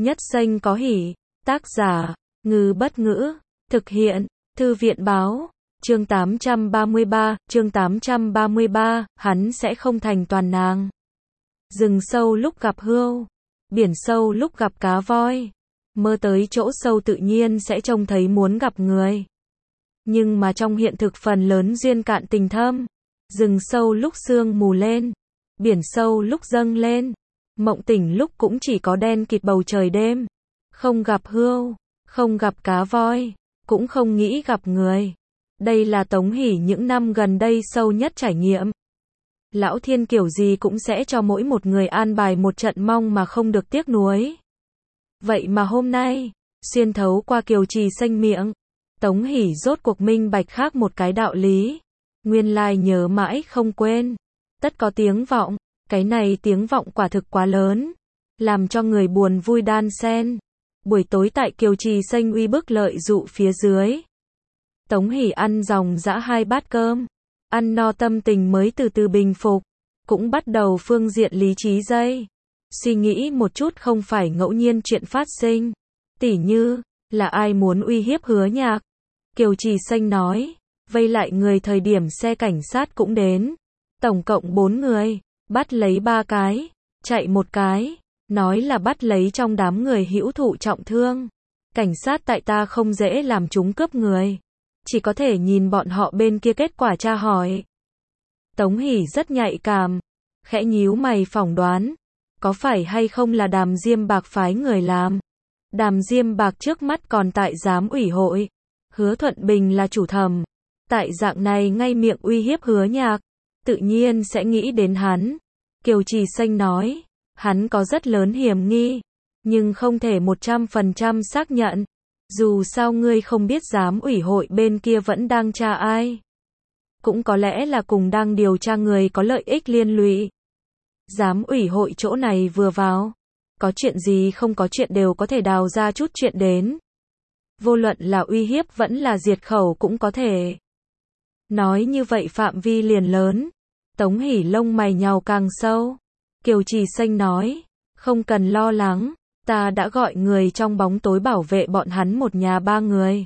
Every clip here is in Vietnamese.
Nhất xanh có hỉ. Tác giả, Ngư Bất Ngữ. Thực hiện, Thư viện Báo. Chương 833, hắn sẽ không thành toàn nàng. Rừng sâu lúc gặp hươu, biển sâu lúc gặp cá voi. Mơ tới chỗ sâu tự nhiên sẽ trông thấy muốn gặp người. Nhưng mà trong hiện thực phần lớn duyên cạn tình thâm. Rừng sâu lúc sương mù lên, biển sâu lúc dâng lên, mộng tỉnh lúc cũng chỉ có đen kịt bầu trời đêm. Không gặp hươu, không gặp cá voi, cũng không nghĩ gặp người. Đây là Tống Hỷ những năm gần đây sâu nhất trải nghiệm. Lão Thiên kiểu gì cũng sẽ cho mỗi một người an bài một trận mong mà không được tiếc nuối. Vậy mà hôm nay, xuyên thấu qua kiều trì xanh miệng, Tống Hỷ rốt cuộc minh bạch khác một cái đạo lý. Nguyên lai nhớ mãi không quên. Tất có tiếng vọng, cái này tiếng vọng quả thực quá lớn, làm cho người buồn vui đan xen. Buổi tối tại kiều trì xanh uy bức lợi dụ phía dưới. Tống Hỷ ăn ròng rã 2 bát cơm. Ăn no tâm tình mới từ từ bình phục. Cũng bắt đầu phương diện lý trí dây. Suy nghĩ một chút không phải ngẫu nhiên chuyện phát sinh. Tỉ như, là ai muốn uy hiếp Hứa Nhạc. Kiều trì xanh nói, vây lại người thời điểm xe cảnh sát cũng đến. Tổng cộng 4 người, bắt lấy 3 cái, chạy 1 cái. Nói là bắt lấy trong đám người hữu thụ trọng thương. Cảnh sát tại ta không dễ làm chúng cướp người. Chỉ có thể nhìn bọn họ bên kia kết quả tra hỏi. Tống Hỷ rất nhạy cảm, khẽ nhíu mày phỏng đoán. Có phải hay không là Đàm Diêm Bạc phái người làm? Đàm Diêm Bạc trước mắt còn tại giám ủy hội. Hứa Thuận Bình là chủ thẩm. Tại dạng này ngay miệng uy hiếp Hứa Nhạc. Tự nhiên sẽ nghĩ đến hắn. Kiều trì xanh nói. Hắn có rất lớn hiểm nghi. Nhưng không thể 100% xác nhận. Dù sao ngươi không biết giám ủy hội bên kia vẫn đang tra ai. Cũng có lẽ là cùng đang điều tra người có lợi ích liên lụy. Giám ủy hội chỗ này vừa vào. Có chuyện gì không có chuyện đều có thể đào ra chút chuyện đến. Vô luận là uy hiếp vẫn là diệt khẩu cũng có thể. Nói như vậy phạm vi liền lớn. Tống Hỷ lông mày nhàu càng sâu. Kiều trì xanh nói. Không cần lo lắng. Ta đã gọi người trong bóng tối bảo vệ bọn hắn một nhà 3 người.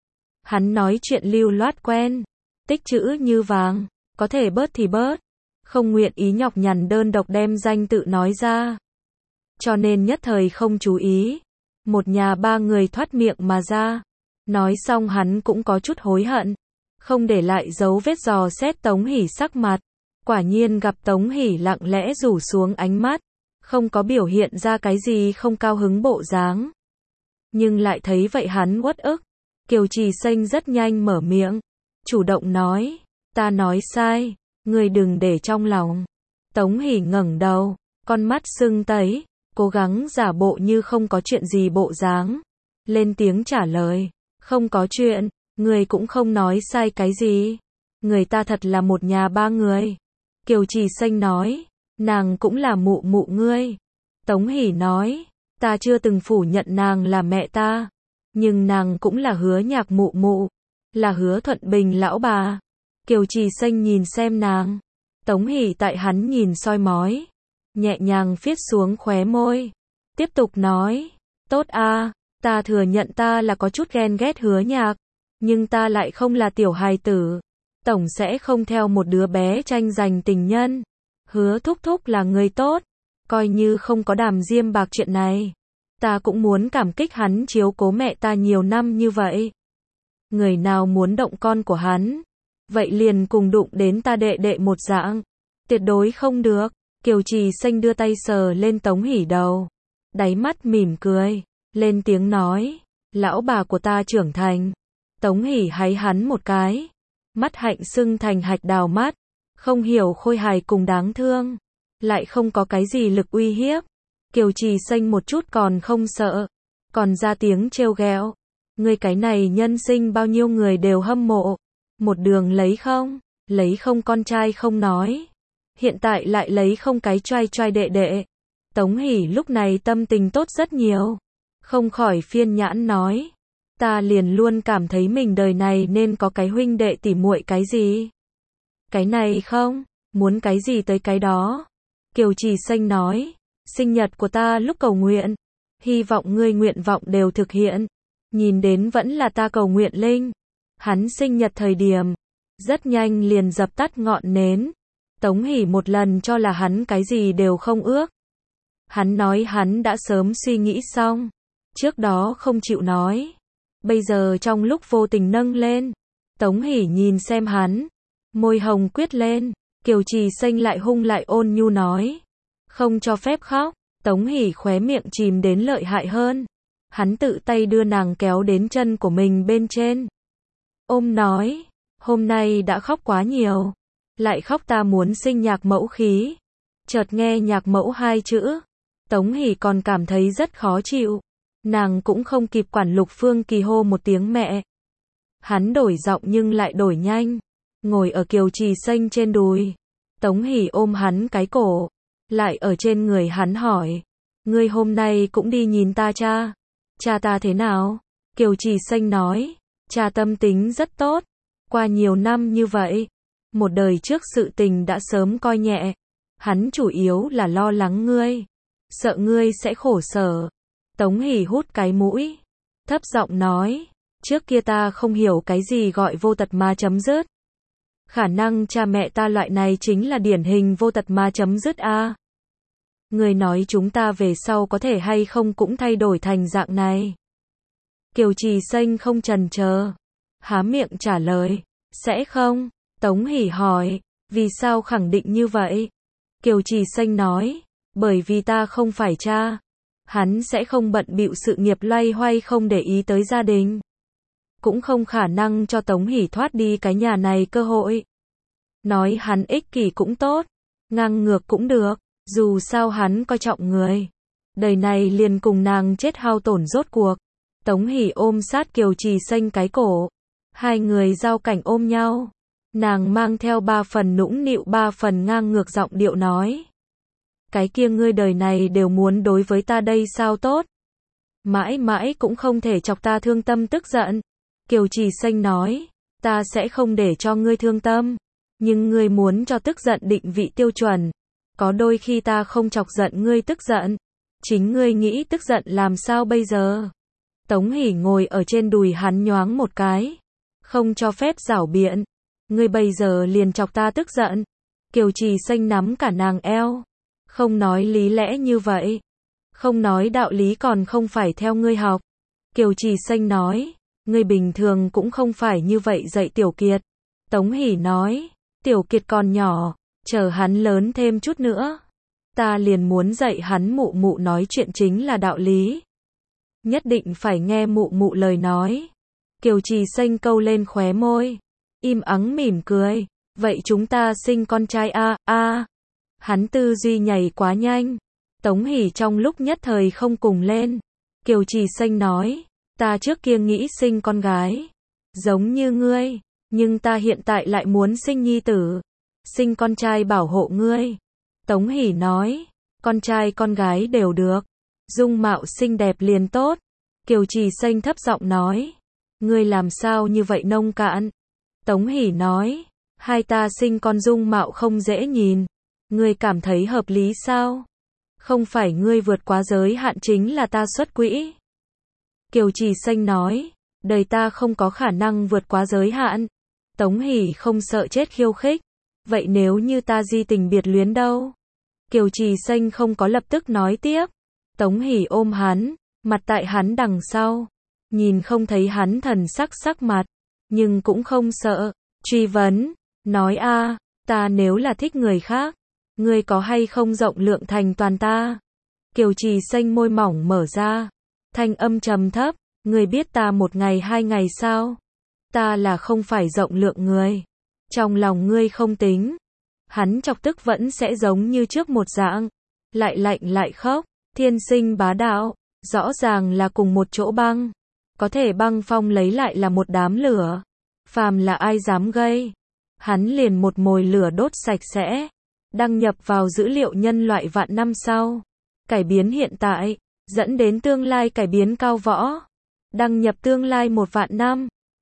Hắn nói chuyện lưu loát quen. Tích chữ như vàng. Có thể bớt thì bớt. Không nguyện ý nhọc nhằn đơn độc đem danh tự nói ra. Cho nên nhất thời không chú ý. Một nhà 3 người thoát miệng mà ra. Nói xong hắn cũng có chút hối hận. Không để lại dấu vết dò xét Tống Hỷ sắc mặt. Quả nhiên gặp Tống Hỷ lặng lẽ rủ xuống ánh mắt. Không có biểu hiện ra cái gì không cao hứng bộ dáng. Nhưng lại thấy vậy hắn uất ức. Kiều trì xanh rất nhanh mở miệng. Chủ động nói. Ta nói sai. Ngươi đừng để trong lòng. Tống Hỷ ngẩng đầu. Con mắt sưng tấy. Cố gắng giả bộ như không có chuyện gì bộ dáng. Lên tiếng trả lời. Không có chuyện. Ngươi cũng không nói sai cái gì. Người ta thật là một nhà 3 người. Kiều trì xanh nói. Nàng cũng là mụ mụ ngươi. Tống Hỷ nói. Ta chưa từng phủ nhận nàng là mẹ ta. Nhưng nàng cũng là Hứa Nhạc mụ mụ. Là Hứa Thuận Bình lão bà. Kiều trì xanh nhìn xem nàng. Tống Hỷ tại hắn nhìn soi mói. Nhẹ nhàng phiết xuống khóe môi. Tiếp tục nói. Tốt a, ta thừa nhận ta là có chút ghen ghét Hứa Nhạc. Nhưng ta lại không là tiểu hài tử. Tổng sẽ không theo một đứa bé tranh giành tình nhân. Hứa thúc thúc là người tốt. Coi như không có Đàm Diêm Bạc chuyện này. Ta cũng muốn cảm kích hắn chiếu cố mẹ ta nhiều năm như vậy. Người nào muốn động con của hắn. Vậy liền cùng đụng đến ta đệ đệ một dạng. Tuyệt đối không được. Kiều trì xanh đưa tay sờ lên Tống Hỷ đầu. Đáy mắt mỉm cười. Lên tiếng nói. Lão bà của ta trưởng thành. Tống Hỷ háy hắn một cái. Mắt hạnh sưng thành hạch đào mắt. Không hiểu khôi hài cùng đáng thương. Lại không có cái gì lực uy hiếp. Kiều trì xanh một chút còn không sợ. Còn ra tiếng trêu ghẹo. Ngươi cái này nhân sinh bao nhiêu người đều hâm mộ. Một đường lấy không. Lấy không con trai không nói. Hiện tại lại lấy không cái trai trai đệ đệ. Tống Hỷ lúc này tâm tình tốt rất nhiều. Không khỏi phiên nhãn nói. Ta liền luôn cảm thấy mình đời này nên có cái huynh đệ tỉ muội cái gì. Cái này không, muốn cái gì tới cái đó. Kiều trì xanh nói. Sinh nhật của ta lúc cầu nguyện. Hy vọng ngươi nguyện vọng đều thực hiện. Nhìn đến vẫn là ta cầu nguyện linh. Hắn sinh nhật thời điểm, rất nhanh liền dập tắt ngọn nến. Tống Hỷ một lần cho là hắn cái gì đều không ước. Hắn nói hắn đã sớm suy nghĩ xong. Trước đó không chịu nói. Bây giờ trong lúc vô tình nâng lên. Tống Hỷ nhìn xem hắn. Môi hồng quyết lên. Kiều Trì Xanh lại hung lại ôn nhu nói. Không cho phép khóc. Tống Hỷ khóe miệng chìm đến lợi hại hơn. Hắn tự tay đưa nàng kéo đến chân của mình bên trên. Ôm nói. Hôm nay đã khóc quá nhiều. Lại khóc ta muốn sinh nhạc mẫu khí. Chợt nghe nhạc mẫu hai chữ. Tống Hỷ còn cảm thấy rất khó chịu. Nàng cũng không kịp quản Lục Phương Kỳ hô một tiếng mẹ. Hắn đổi giọng nhưng lại đổi nhanh. Ngồi ở Kiều Trì Xanh trên đùi. Tống Hỷ ôm hắn cái cổ. Lại ở trên người hắn hỏi. Ngươi hôm nay cũng đi nhìn ta cha. Cha ta thế nào? Kiều Trì Xanh nói. Cha tâm tính rất tốt. Qua nhiều năm như vậy. Một đời trước sự tình đã sớm coi nhẹ. Hắn chủ yếu là lo lắng ngươi. Sợ ngươi sẽ khổ sở. Tống Hỷ hút cái mũi. Thấp giọng nói. Trước kia ta không hiểu cái gì gọi vô tật mà chấm dứt. Khả năng cha mẹ ta loại này chính là điển hình vô tật mà chấm dứt a. Người nói chúng ta về sau có thể hay không cũng thay đổi thành dạng này. Kiều Trì Xanh không chần chờ. Há miệng trả lời. Sẽ không? Tống Hỷ hỏi. Vì sao khẳng định như vậy? Kiều Trì Xanh nói. Bởi vì ta không phải cha. Hắn sẽ không bận bịu sự nghiệp loay hoay không để ý tới gia đình. Cũng không khả năng cho Tống Hỷ thoát đi cái nhà này cơ hội. Nói hắn ích kỷ cũng tốt. Ngang ngược cũng được. Dù sao hắn coi trọng người. Đời này liền cùng nàng chết hao tổn rốt cuộc. Tống Hỷ ôm sát Kiều Trì Xanh cái cổ. Hai người giao cảnh ôm nhau. Nàng mang theo 3 phần nũng nịu 3 phần ngang ngược giọng điệu nói. Cái kia ngươi đời này đều muốn đối với ta đây sao tốt. Mãi mãi cũng không thể chọc ta thương tâm tức giận. Kiều Trì Xanh nói. Ta sẽ không để cho ngươi thương tâm. Nhưng ngươi muốn cho tức giận định vị tiêu chuẩn. Có đôi khi ta không chọc giận ngươi tức giận. Chính ngươi nghĩ tức giận làm sao bây giờ? Tống Hỷ ngồi ở trên đùi hắn nhoáng một cái. Không cho phép giảo biện. Ngươi bây giờ liền chọc ta tức giận. Kiều Trì Xanh nắm cả nàng eo. Không nói lý lẽ như vậy. Không nói đạo lý còn không phải theo ngươi học. Kiều Trì Xanh nói. Ngươi bình thường cũng không phải như vậy dạy Tiểu Kiệt. Tống Hỷ nói. Tiểu Kiệt còn nhỏ. Chờ hắn lớn thêm chút nữa. Ta liền muốn dạy hắn mụ mụ nói chuyện chính là đạo lý. Nhất định phải nghe mụ mụ lời nói. Kiều Trì Xanh câu lên khóe môi. Im ắng mỉm cười. Vậy chúng ta sinh con trai a. Hắn tư duy nhảy quá nhanh. Tống Hỷ trong lúc nhất thời không cùng lên. Kiều Trì Xanh nói. Ta trước kia nghĩ sinh con gái. Giống như ngươi. Nhưng ta hiện tại lại muốn sinh nhi tử. Sinh con trai bảo hộ ngươi. Tống Hỷ nói. Con trai con gái đều được. Dung mạo xinh đẹp liền tốt. Kiều Trì Xanh thấp giọng nói. Ngươi làm sao như vậy nông cạn? Tống Hỷ nói. Hai ta sinh con dung mạo không dễ nhìn. Ngươi cảm thấy hợp lý sao? Không phải ngươi vượt quá giới hạn chính là ta xuất quỹ. Kiều Trì Xanh nói. Đời ta không có khả năng vượt quá giới hạn. Tống Hỷ không sợ chết khiêu khích. Vậy nếu như ta di tình biệt luyến đâu? Kiều Trì Xanh không có lập tức nói tiếp. Tống Hỷ ôm hắn. Mặt tại hắn đằng sau. Nhìn không thấy hắn thần sắc mặt. Nhưng cũng không sợ. Truy vấn. Nói a, ta nếu là thích người khác. Ngươi có hay không rộng lượng thành toàn ta? Kiều Trì Xanh môi mỏng mở ra. Thanh âm trầm thấp. Ngươi biết ta 1 ngày 2 ngày sao? Ta là không phải rộng lượng người. Trong lòng ngươi không tính. Hắn chọc tức vẫn sẽ giống như trước một dạng. Lại lạnh lại khóc. Thiên sinh bá đạo. Rõ ràng là cùng một chỗ băng. Có thể băng phong lấy lại là một đám lửa. Phàm là ai dám gây. Hắn liền một mồi lửa đốt sạch sẽ. Đăng nhập vào dữ liệu nhân loại vạn năm sau. Cải biến hiện tại. Dẫn đến tương lai cải biến cao võ. Đăng nhập tương lai 1 vạn năm.